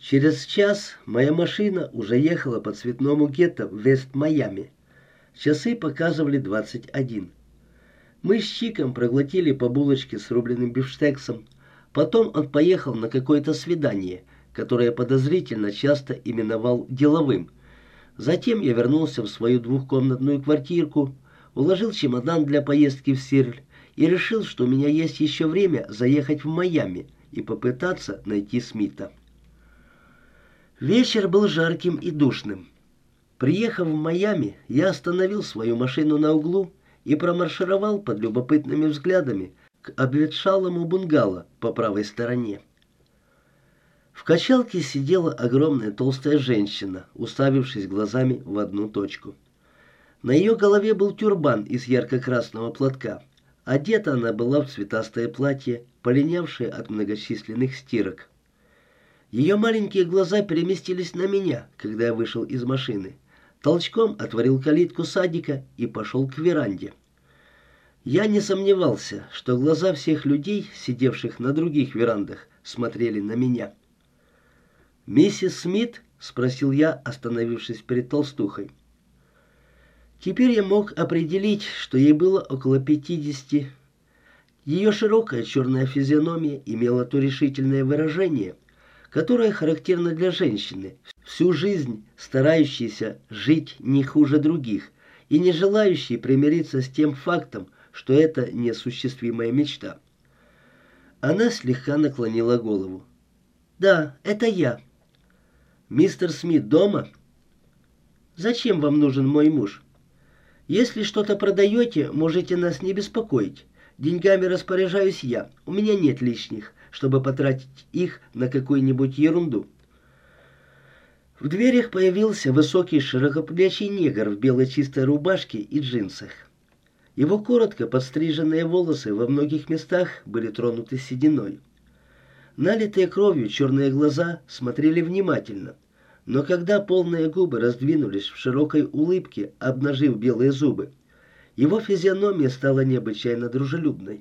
Через час моя машина уже ехала по цветному гетто в Вест-Майами. Часы показывали 21. Мы с Чиком проглотили по булочке с рубленым бифштексом. Потом он поехал на какое-то свидание, которое подозрительно часто именовал деловым. Затем я вернулся в свою двухкомнатную квартирку, уложил чемодан для поездки в Сирль и решил, что у меня есть еще время заехать в Майами и попытаться найти Смита. Вечер был жарким и душным. Приехав в Майами, я остановил свою машину на углу и промаршировал под любопытными взглядами к обветшалому бунгало по правой стороне. В качалке сидела огромная толстая женщина, уставившись глазами в одну точку. На ее голове был тюрбан из ярко-красного платка. Одета она была в цветастое платье, полинявшее от многочисленных стирок. Ее маленькие глаза переместились на меня, когда я вышел из машины. Толчком отворил калитку садика и пошел к веранде. Я не сомневался, что глаза всех людей, сидевших на других верандах, смотрели на меня. «Миссис Смит?» — спросил я, остановившись перед толстухой. Теперь я мог определить, что ей было около 50. Ее широкая черная физиономия имела то решительное выражение, которое характерно для женщины, всю жизнь старающейся жить не хуже других и не желающей примириться с тем фактом, что это неосуществимая мечта. Она слегка наклонила голову. «Да, это я». «Мистер Смит дома?» «Зачем вам нужен мой муж? Если что-то продаете, можете нас не беспокоить. Деньгами распоряжаюсь я. У меня нет лишних, чтобы потратить их на какую-нибудь ерунду». В дверях появился высокий широкоплечий негр в белой чистой рубашке и джинсах. Его коротко подстриженные волосы во многих местах были тронуты сединой. Налитые кровью черные глаза смотрели внимательно, но когда полные губы раздвинулись в широкой улыбке, обнажив белые зубы, его физиономия стала необычайно дружелюбной.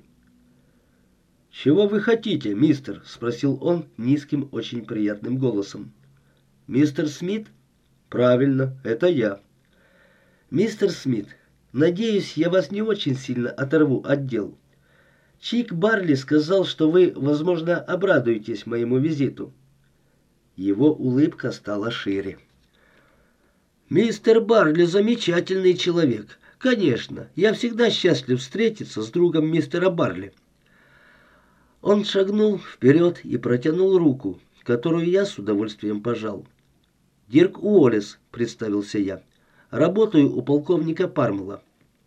«Чего вы хотите, мистер?» — спросил он низким, очень приятным голосом. «Мистер Смит?» «Правильно, это я». «Мистер Смит, надеюсь, я вас не очень сильно оторву от дел. Чик Барли сказал, что вы, возможно, обрадуетесь моему визиту». Его улыбка стала шире. «Мистер Барли замечательный человек. Конечно, я всегда счастлив встретиться с другом мистера Барли». Он шагнул вперед и протянул руку, которую я с удовольствием пожал. «Дирк Уоллес», — представился я. «Работаю у полковника Пармела».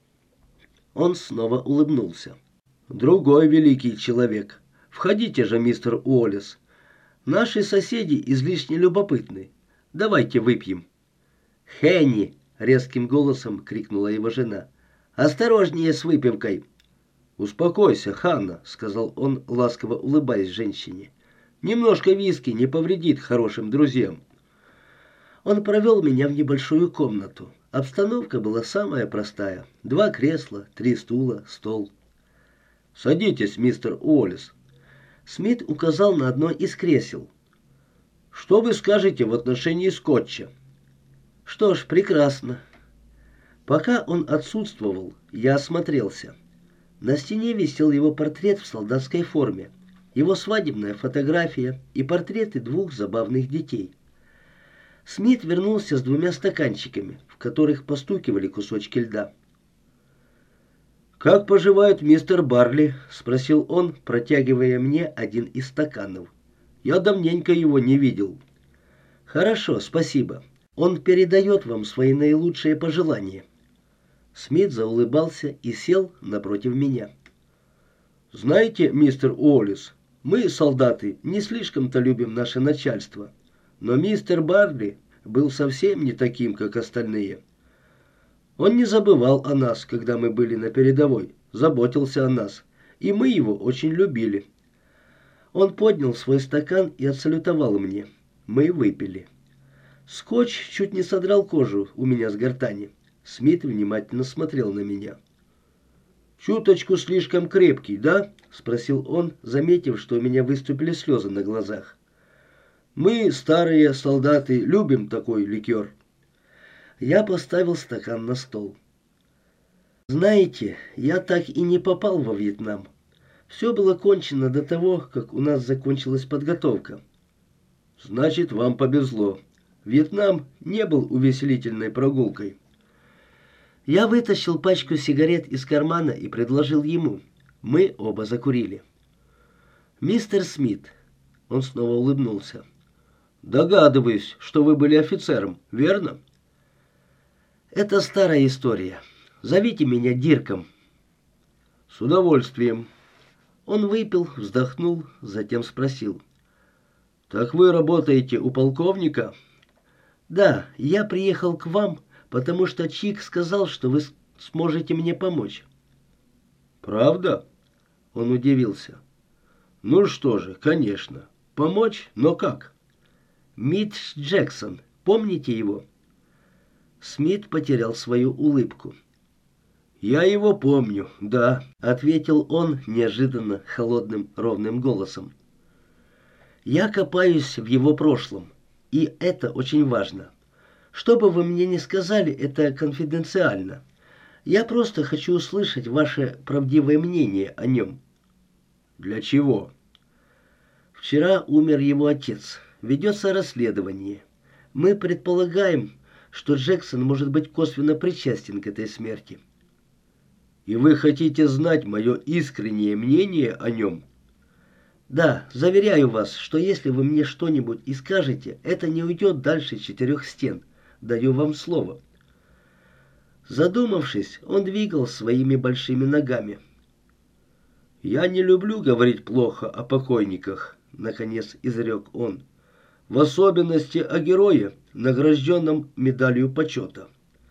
Он снова улыбнулся. «Другой великий человек. Входите же, мистер Уоллес. Наши соседи излишне любопытны. Давайте выпьем». «Хенни!» — резким голосом крикнула его жена. «Осторожнее с выпивкой!» «Успокойся, Ханна», — сказал он, ласково улыбаясь женщине. «Немножко виски не повредит хорошим друзьям». Он провел меня в небольшую комнату. Обстановка была самая простая. 2 кресла, 3 стула, стол. «Садитесь, мистер Уоллес». Смит указал на одно из кресел. «Что вы скажете в отношении скотча?» «Что ж, прекрасно». Пока он отсутствовал, я осмотрелся. На стене висел его портрет в солдатской форме, его свадебная фотография и портреты 2 забавных детей. Смит вернулся с 2 стаканчиками, в которых постукивали кусочки льда. «Как поживает мистер Барли?» — спросил он, протягивая мне один из стаканов. «Я давненько его не видел». «Хорошо, спасибо. Он передает вам свои наилучшие пожелания». Смит заулыбался и сел напротив меня. «Знаете, мистер Уоллес, мы, солдаты, не слишком-то любим наше начальство. Но мистер Барли был совсем не таким, как остальные. Он не забывал о нас, когда мы были на передовой, заботился о нас, и мы его очень любили». Он поднял свой стакан и отсалютовал мне. Мы выпили. Скотч чуть не содрал кожу у меня с гортани. Смит внимательно смотрел на меня. «Чуточку слишком крепкий, да?» — спросил он, заметив, что у меня выступили слезы на глазах. Мы, старые солдаты, любим такой ликер. Я поставил стакан на стол. Знаете, я так и не попал во Вьетнам. Все было кончено до того, как у нас закончилась подготовка. Значит, вам повезло. Вьетнам не был увеселительной прогулкой. Я вытащил пачку сигарет из кармана и предложил ему. Мы оба закурили. «Мистер Смит», — он снова улыбнулся, — «догадываюсь, что вы были офицером, верно?» «Это старая история. Зовите меня Дирком». «С удовольствием». Он выпил, вздохнул, затем спросил. «Так вы работаете у полковника?» «Да, я приехал к вам, потому что Чик сказал, что вы сможете мне помочь». «Правда?» Он удивился. «Ну что же, конечно. Помочь, но как?» «Митч Джексон. Помните его?» Смит потерял свою улыбку. «Я его помню, да», — ответил он неожиданно холодным ровным голосом. «Я копаюсь в его прошлом, и это очень важно. Что бы вы мне ни сказали, это конфиденциально. Я просто хочу услышать ваше правдивое мнение о нем». «Для чего?» «Вчера умер его отец. Ведется расследование. Мы предполагаем, что Джексон может быть косвенно причастен к этой смерти». «И вы хотите знать мое искреннее мнение о нем?» «Да, заверяю вас, что если вы мне что-нибудь и скажете, это не уйдет дальше 4 стен. Даю вам слово». Задумавшись, он двигал своими большими ногами. «Я не люблю говорить плохо о покойниках», — наконец изрек он. «В особенности о герое, награжденном медалью почета».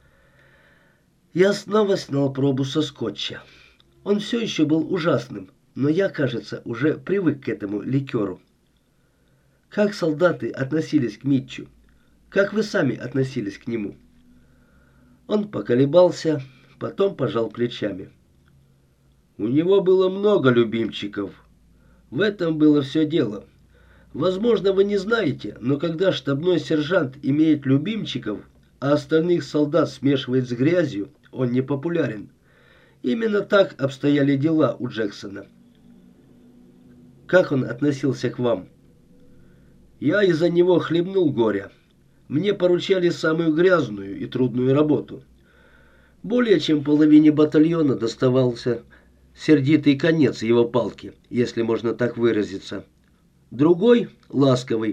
Я снова снял пробу со скотча. Он все еще был ужасным, но я, кажется, уже привык к этому ликеру. Как солдаты относились к Митчу? Как вы сами относились к нему? Он поколебался, потом пожал плечами. У него было много любимчиков. В этом было все дело. Возможно, вы не знаете, но когда штабной сержант имеет любимчиков, а остальных солдат смешивает с грязью, он не популярен. Именно так обстояли дела у Джексона. Как он относился к вам? Я из-за него хлебнул горя. Мне поручали самую грязную и трудную работу. Более чем половине батальона доставался сердитый конец его палки, если можно так выразиться. Другой — ласковый.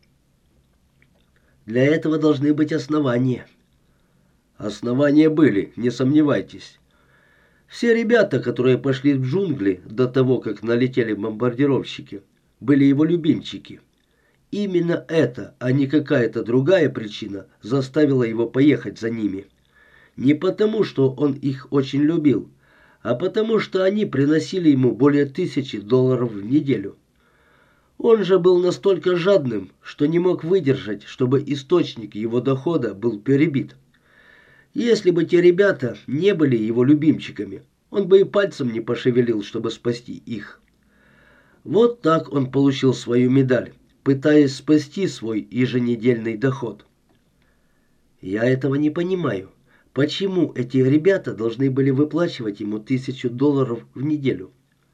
Для этого должны быть основания. Основания были, не сомневайтесь. Все ребята, которые пошли в джунгли до того, как налетели бомбардировщики, были его любимчики. Именно это, а не какая-то другая причина, заставила его поехать за ними. Не потому, что он их очень любил, а потому, что они приносили ему более $1000 в неделю. Он же был настолько жадным, что не мог выдержать, чтобы источник его дохода был перебит. Если бы те ребята не были его любимчиками, он бы и пальцем не пошевелил, чтобы спасти их. Вот так он получил свою медаль, пытаясь спасти свой еженедельный доход. Я этого не понимаю. Почему эти ребята должны были выплачивать ему $1000 в неделю?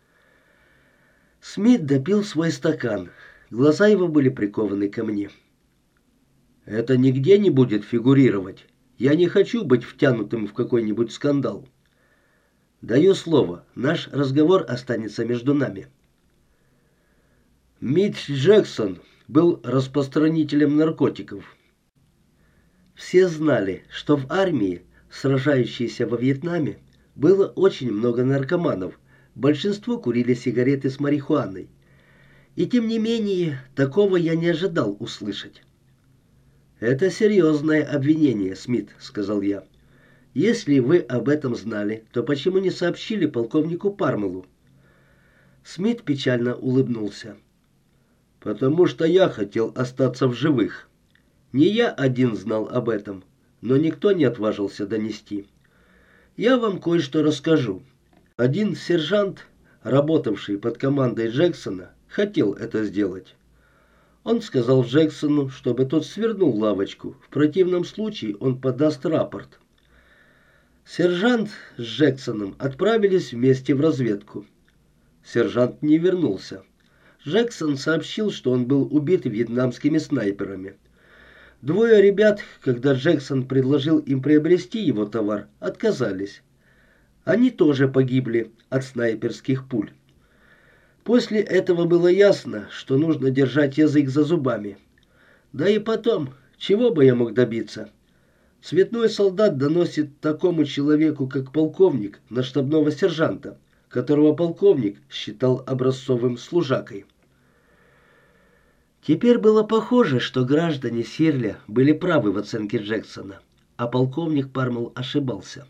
Смит допил свой стакан. Глаза его были прикованы ко мне. «Это нигде не будет фигурировать. Я не хочу быть втянутым в какой-нибудь скандал. Даю слово, наш разговор останется между нами». Митч Джексон был распространителем наркотиков. Все знали, что в армии, сражающейся во Вьетнаме, было очень много наркоманов. Большинство курили сигареты с марихуаной. И тем не менее, такого я не ожидал услышать. «Это серьезное обвинение, Смит», — сказал я. «Если вы об этом знали, то почему не сообщили полковнику Пармелу?» Смит печально улыбнулся. «Потому что я хотел остаться в живых. Не я один знал об этом, но никто не отважился донести. Я вам кое-что расскажу. Один сержант, работавший под командой Джексона, хотел это сделать. Он сказал Джексону, чтобы тот свернул лавочку. В противном случае он подаст рапорт. Сержант с Джексоном отправились вместе в разведку. Сержант не вернулся. Джексон сообщил, что он был убит вьетнамскими снайперами. Двое ребят, когда Джексон предложил им приобрести его товар, отказались. Они тоже погибли от снайперских пуль. После этого было ясно, что нужно держать язык за зубами. Да и потом, чего бы я мог добиться? Цветной солдат доносит такому человеку, как полковник, на штабного сержанта, которого полковник считал образцовым служакой. Теперь было похоже, что граждане Сирля были правы в оценке Джексона, а полковник Пармел ошибался.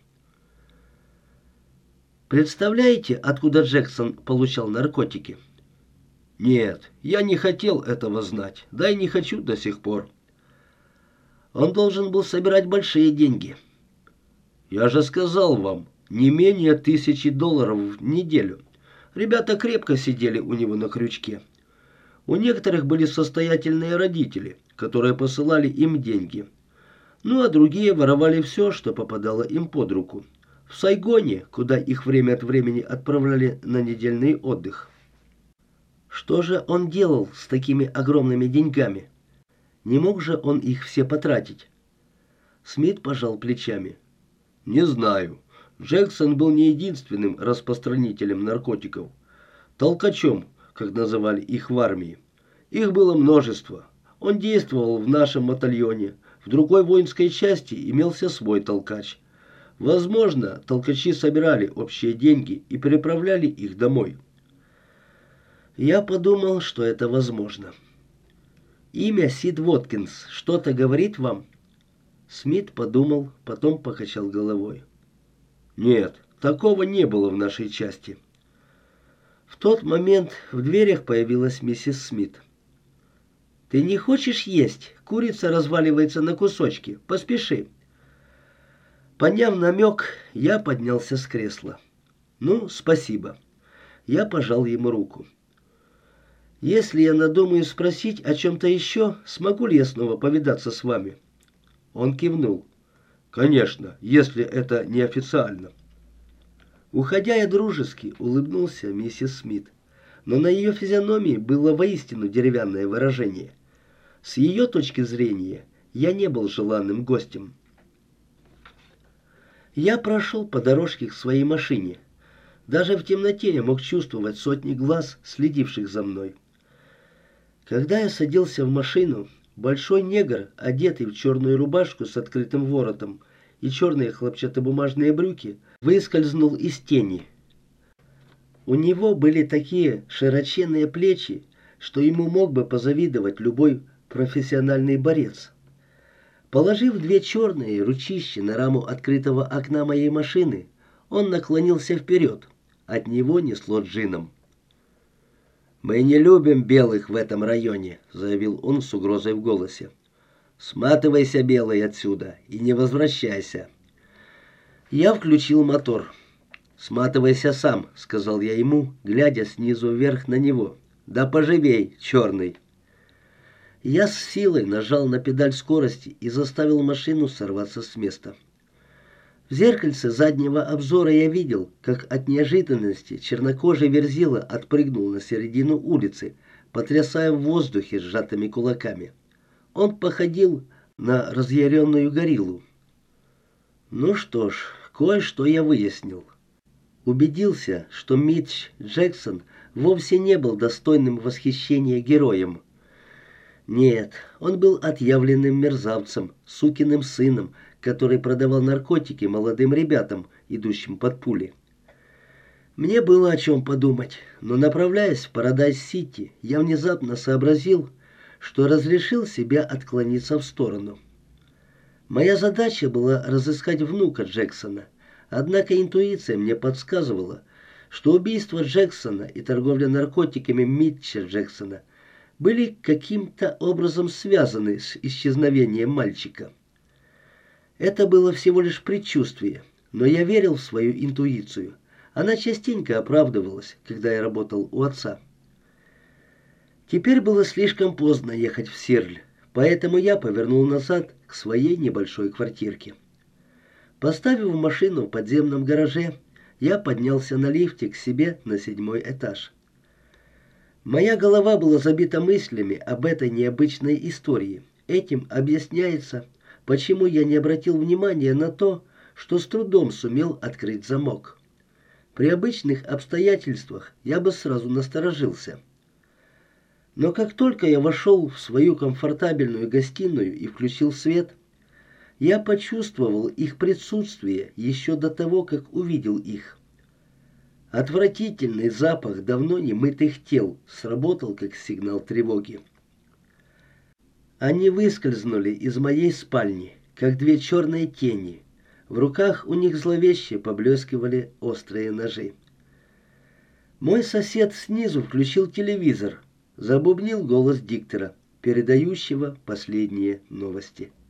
Представляете, откуда Джексон получал наркотики? Нет, я не хотел этого знать, да и не хочу до сих пор. Он должен был собирать большие деньги. Я же сказал вам, не менее $1000 в неделю. Ребята крепко сидели у него на крючке. У некоторых были состоятельные родители, которые посылали им деньги. Ну а другие воровали все, что попадало им под руку. В Сайгоне, куда их время от времени отправляли на недельный отдых. Что же он делал с такими огромными деньгами? Не мог же он их все потратить? Смит пожал плечами. Не знаю. Джексон был не единственным распространителем наркотиков. Толкачом, как называли их в армии. Их было множество. Он действовал в нашем батальоне. В другой воинской части имелся свой толкач. Возможно, толкачи собирали общие деньги и переправляли их домой. Я подумал, что это возможно. Имя Сид Воткинс что-то говорит вам? Смит подумал, потом покачал головой. Нет, такого не было в нашей части. В тот момент в дверях появилась миссис Смит. «Ты не хочешь есть? Курица разваливается на кусочки. Поспеши». Поняв намек, я поднялся с кресла. «Ну, спасибо». Я пожал ему руку. «Если я надумаю спросить о чем-то еще, смогу ли я снова повидаться с вами?» Он кивнул. «Конечно, если это неофициально». Уходя, я дружески улыбнулся миссис Смит, но на ее физиономии было воистину деревянное выражение. С ее точки зрения, я не был желанным гостем. Я прошел по дорожке к своей машине. Даже в темноте я мог чувствовать сотни глаз, следивших за мной. Когда я садился в машину, большой негр, одетый в черную рубашку с открытым воротом и черные хлопчатобумажные брюки, выскользнул из тени. У него были такие широченные плечи, что ему мог бы позавидовать любой профессиональный борец. Положив две черные ручищи на раму открытого окна моей машины, он наклонился вперед. От него несло джином. «Мы не любим белых в этом районе», — заявил он с угрозой в голосе. «Сматывайся, белый, отсюда и не возвращайся». Я включил мотор. «Сматывайся сам», — сказал я ему, глядя снизу вверх на него. «Да поживей, черный». Я с силой нажал на педаль скорости и заставил машину сорваться с места. В зеркальце заднего обзора я видел, как от неожиданности чернокожий Верзила отпрыгнул на середину улицы, потрясая в воздухе сжатыми кулаками. Он походил на разъяренную гориллу. Ну что ж, кое-что я выяснил. Убедился, что Митч Джексон вовсе не был достойным восхищения героем. Нет, он был отъявленным мерзавцем, сукиным сыном, который продавал наркотики молодым ребятам, идущим под пули. Мне было о чем подумать, но, направляясь в Парадайз-Сити, я внезапно сообразил, что разрешил себе отклониться в сторону. Моя задача была разыскать внука Джексона, однако интуиция мне подсказывала, что убийство Джексона и торговля наркотиками Митча Джексона были каким-то образом связаны с исчезновением мальчика. Это было всего лишь предчувствие, но я верил в свою интуицию. Она частенько оправдывалась, когда я работал у отца. Теперь было слишком поздно ехать в Сирль, поэтому я повернул назад к своей небольшой квартирке. Поставив машину в подземном гараже, я поднялся на лифте к себе на 7-й этаж. Моя голова была забита мыслями об этой необычной истории. Этим объясняется, почему я не обратил внимания на то, что с трудом сумел открыть замок. При обычных обстоятельствах я бы сразу насторожился. Но как только я вошел в свою комфортабельную гостиную и включил свет, я почувствовал их присутствие еще до того, как увидел их. Отвратительный запах давно немытых тел сработал как сигнал тревоги. Они выскользнули из моей спальни, как две черные тени. В руках у них зловеще поблескивали острые ножи. Мой сосед снизу включил телевизор, забубнил голос диктора, передающего последние новости.